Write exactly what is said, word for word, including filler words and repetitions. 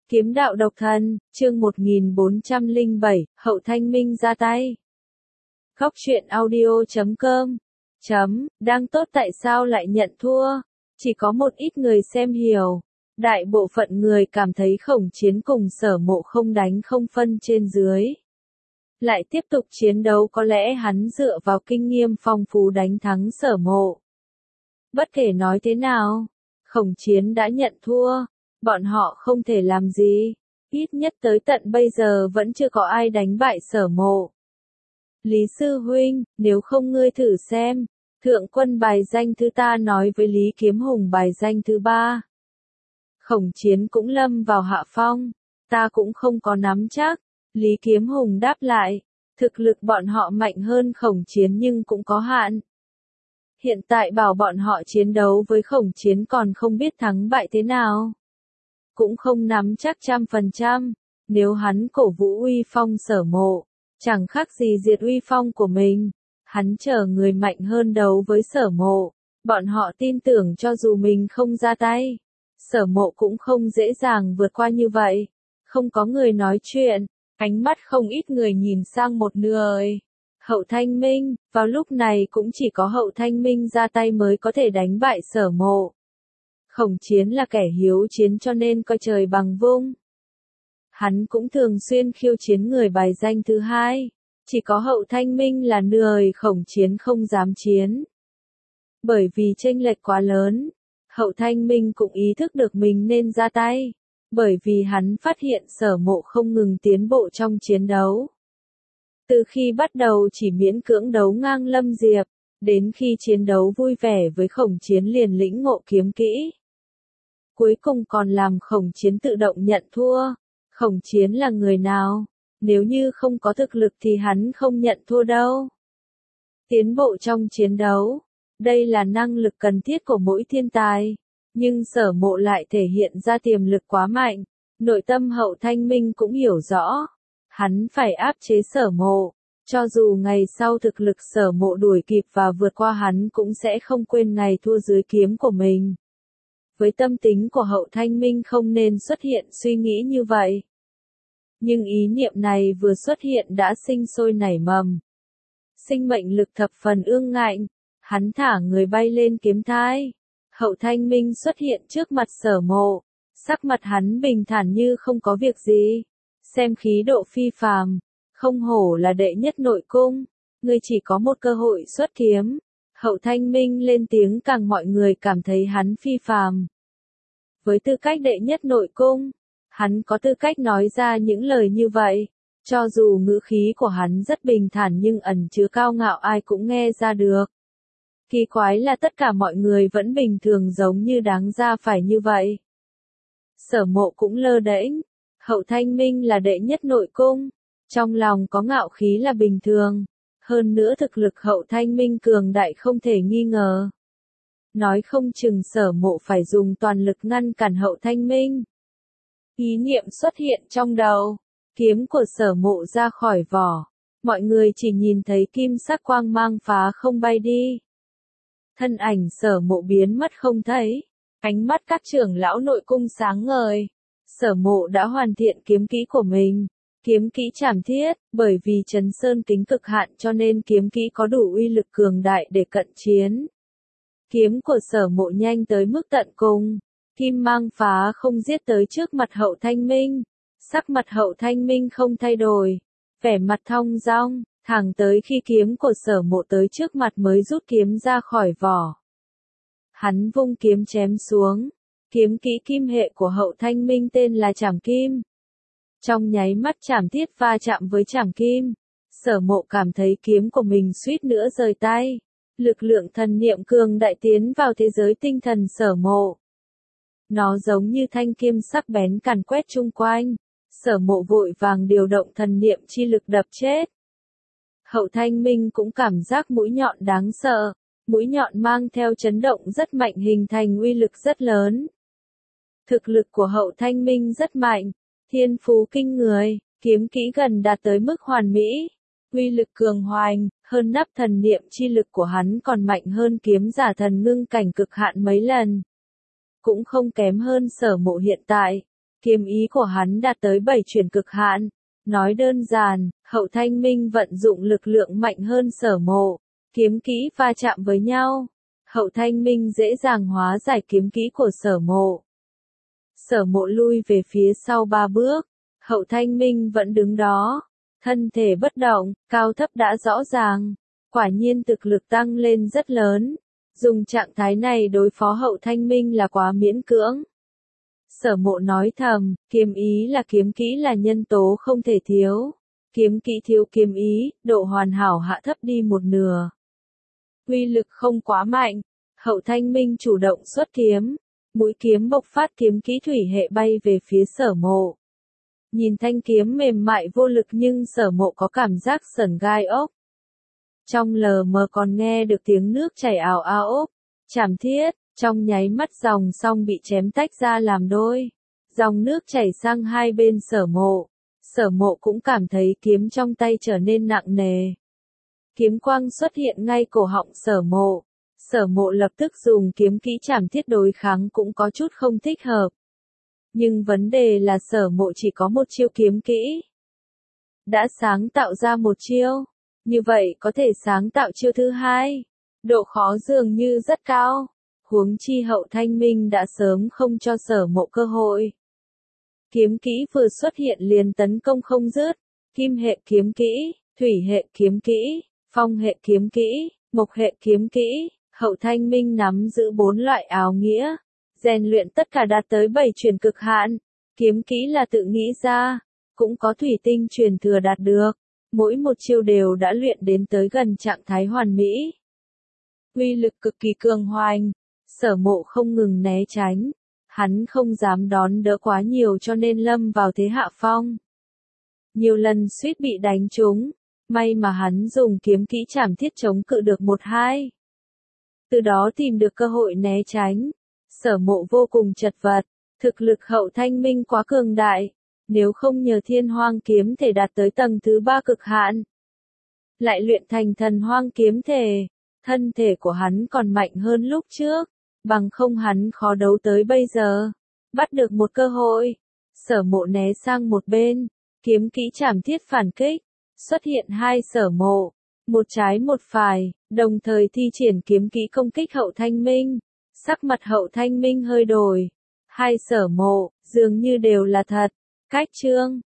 Kiếm đạo độc thần, chương một nghìn bốn trăm lẻ bảy, Hậu Thanh Minh ra tay. Góc truyện audio chấm com chấm, đang tốt tại sao lại nhận thua? Chỉ có một ít người xem hiểu. Đại bộ phận người cảm thấy Khổng Chiến cùng Sở Mộ không đánh không phân trên dưới. Lại tiếp tục chiến đấu, có lẽ hắn dựa vào kinh nghiệm phong phú đánh thắng Sở Mộ. Bất kể nói thế nào, Khổng Chiến đã nhận thua. Bọn họ không thể làm gì, ít nhất tới tận bây giờ vẫn chưa có ai đánh bại Sở Mộ. Lý sư huynh, nếu không ngươi thử xem, thượng quân bài danh thứ ta nói với Lý Kiếm Hùng bài danh thứ ba. Khổng Chiến cũng lâm vào hạ phong, ta cũng không có nắm chắc. Lý Kiếm Hùng đáp lại, thực lực bọn họ mạnh hơn Khổng Chiến nhưng cũng có hạn. Hiện tại bảo bọn họ chiến đấu với Khổng Chiến còn không biết thắng bại thế nào. Cũng không nắm chắc trăm phần trăm, nếu hắn cổ vũ uy phong Sở Mộ, chẳng khác gì diệt uy phong của mình. Hắn chờ người mạnh hơn đấu với Sở Mộ, bọn họ tin tưởng cho dù mình không ra tay, Sở Mộ cũng không dễ dàng vượt qua như vậy. Không có người nói chuyện, ánh mắt không ít người nhìn sang một nơi. Hậu Thanh Minh, vào lúc này cũng chỉ có Hậu Thanh Minh ra tay mới có thể đánh bại Sở Mộ. Khổng Chiến là kẻ hiếu chiến cho nên coi trời bằng vung. Hắn cũng thường xuyên khiêu chiến người bài danh thứ hai, chỉ có Hậu Thanh Minh là nơi Khổng Chiến không dám chiến. Bởi vì chênh lệch quá lớn, Hậu Thanh Minh cũng ý thức được mình nên ra tay, bởi vì hắn phát hiện Sở Mộ không ngừng tiến bộ trong chiến đấu. Từ khi bắt đầu chỉ miễn cưỡng đấu ngang Lâm Diệp, đến khi chiến đấu vui vẻ với Khổng Chiến liền lĩnh ngộ kiếm kỹ. Cuối cùng còn làm Khổng Chiến tự động nhận thua. Khổng Chiến là người nào? Nếu như không có thực lực thì hắn không nhận thua đâu. Tiến bộ trong chiến đấu, đây là năng lực cần thiết của mỗi thiên tài. Nhưng Sở Mộ lại thể hiện ra tiềm lực quá mạnh. Nội tâm Hậu Thanh Minh cũng hiểu rõ. Hắn phải áp chế Sở Mộ. Cho dù ngày sau thực lực Sở Mộ đuổi kịp và vượt qua hắn cũng sẽ không quên ngày thua dưới kiếm của mình. Với tâm tính của Hậu Thanh Minh không nên xuất hiện suy nghĩ như vậy. Nhưng ý niệm này vừa xuất hiện đã sinh sôi nảy mầm. Sinh mệnh lực thập phần ương ngạnh, hắn thả người bay lên kiếm thai. Hậu Thanh Minh xuất hiện trước mặt Sở Mộ, sắc mặt hắn bình thản như không có việc gì. Xem khí độ phi phàm, không hổ là đệ nhất nội cung, ngươi chỉ có một cơ hội xuất kiếm. Hậu Thanh Minh lên tiếng càng mọi người cảm thấy hắn phi phàm. Với tư cách đệ nhất nội cung, hắn có tư cách nói ra những lời như vậy. Cho dù ngữ khí của hắn rất bình thản nhưng ẩn chứa cao ngạo ai cũng nghe ra được. Kỳ quái là tất cả mọi người vẫn bình thường giống như đáng ra phải như vậy. Sở Mộ cũng lơ đễnh. Hậu Thanh Minh là đệ nhất nội cung. Trong lòng có ngạo khí là bình thường. Hơn nữa thực lực Hậu Thanh Minh cường đại không thể nghi ngờ. Nói không chừng Sở Mộ phải dùng toàn lực ngăn cản Hậu Thanh Minh. Ý niệm xuất hiện trong đầu. Kiếm của Sở Mộ ra khỏi vỏ. Mọi người chỉ nhìn thấy kim sắc quang mang phá không bay đi. Thân ảnh Sở Mộ biến mất không thấy. Ánh mắt các trưởng lão nội cung sáng ngời. Sở Mộ đã hoàn thiện kiếm kỹ của mình. Kiếm kỹ trảm thiết, bởi vì Trấn Sơn kính cực hạn cho nên kiếm kỹ có đủ uy lực cường đại để cận chiến. Kiếm của Sở Mộ nhanh tới mức tận cùng. Kim mang phá không giết tới trước mặt Hậu Thanh Minh. Sắc mặt Hậu Thanh Minh không thay đổi. Vẻ mặt thong dong, thẳng tới khi kiếm của Sở Mộ tới trước mặt mới rút kiếm ra khỏi vỏ. Hắn vung kiếm chém xuống. Kiếm kỹ kim hệ của Hậu Thanh Minh tên là Trảm Kim. Trong nháy mắt trảm thiết va chạm với trảm kim. Sở Mộ cảm thấy kiếm của mình suýt nữa rời tay. Lực lượng thần niệm cường đại tiến vào thế giới tinh thần Sở Mộ. Nó giống như thanh kim sắc bén càn quét chung quanh. Sở Mộ vội vàng điều động thần niệm chi lực đập chết. Hậu Thanh Minh cũng cảm giác mũi nhọn đáng sợ. Mũi nhọn mang theo chấn động rất mạnh hình thành uy lực rất lớn. Thực lực của Hậu Thanh Minh rất mạnh. Thiên phú kinh người, kiếm kỹ gần đạt tới mức hoàn mỹ. Uy lực cường hoành, hơn nắp thần niệm chi lực của hắn còn mạnh hơn kiếm giả thần ngưng cảnh cực hạn mấy lần. Cũng không kém hơn Sở Mộ hiện tại. kiếm ý của hắn đạt tới bảy chuyển cực hạn. Nói đơn giản, Hậu Thanh Minh vận dụng lực lượng mạnh hơn Sở Mộ, kiếm kỹ va chạm với nhau. Hậu Thanh Minh dễ dàng hóa giải kiếm kỹ của Sở Mộ. Sở Mộ lui về phía sau ba bước, Hậu Thanh Minh vẫn đứng đó, thân thể bất động, cao thấp đã rõ ràng, quả nhiên thực lực tăng lên rất lớn. Dùng trạng thái này đối phó Hậu Thanh Minh là quá miễn cưỡng. Sở Mộ nói thầm, kiếm ý là kiếm kỹ là nhân tố không thể thiếu. Kiếm kỹ thiếu kiếm ý, độ hoàn hảo hạ thấp đi một nửa. Uy lực không quá mạnh, Hậu Thanh Minh chủ động xuất kiếm, mũi kiếm bộc phát kiếm kỹ thủy hệ bay về phía Sở Mộ. Nhìn thanh kiếm mềm mại vô lực nhưng Sở Mộ có cảm giác sởn gai ốc. Trong lờ mờ còn nghe được tiếng nước chảy ào ào ốc, chảm thiết, trong nháy mắt dòng song bị chém tách ra làm đôi. Dòng nước chảy sang hai bên Sở Mộ. Sở Mộ cũng cảm thấy kiếm trong tay trở nên nặng nề. Kiếm quang xuất hiện ngay cổ họng Sở Mộ. Sở Mộ lập tức dùng kiếm kỹ chảm thiết đối kháng cũng có chút không thích hợp. Nhưng vấn đề là Sở Mộ chỉ có một chiêu kiếm kỹ. Đã sáng tạo ra một chiêu, như vậy có thể sáng tạo chiêu thứ hai. Độ khó dường như rất cao. Huống chi Hậu Thanh Minh đã sớm không cho Sở Mộ cơ hội. Kiếm kỹ vừa xuất hiện liền tấn công không dứt. Kim hệ kiếm kỹ, thủy hệ kiếm kỹ, phong hệ kiếm kỹ, mộc hệ kiếm kỹ. Hậu Thanh Minh nắm giữ bốn loại áo nghĩa, rèn luyện tất cả đạt tới bảy chuyển cực hạn. Kiếm kỹ là tự nghĩ ra, cũng có thủy tinh truyền thừa đạt được. Mỗi một chiêu đều đã luyện đến tới gần trạng thái hoàn mỹ. Uy lực cực kỳ cường hoành, Sở Mộ không ngừng né tránh. Hắn không dám đón đỡ quá nhiều cho nên lâm vào thế hạ phong. Nhiều lần suýt bị đánh trúng, may mà hắn dùng kiếm kỹ chảm thiết chống cự được một hai. Từ đó tìm được cơ hội né tránh. Sở Mộ vô cùng chật vật, thực lực Hậu Thanh Minh quá cường đại, nếu không nhờ Thiên Hoang kiếm thể đạt tới tầng thứ ba cực hạn, lại luyện thành Thần Hoang kiếm thể, thân thể của hắn còn mạnh hơn lúc trước, bằng không hắn khó đấu tới bây giờ. Bắt được một cơ hội, Sở Mộ né sang một bên, kiếm kỹ chảm thiết phản kích, xuất hiện hai Sở Mộ, một trái một phải, đồng thời thi triển kiếm kỹ công kích Hậu Thanh Minh. Sắc mặt Hậu Thanh Minh hơi đổi, hai Sở Mộ, dường như đều là thật. Cách chương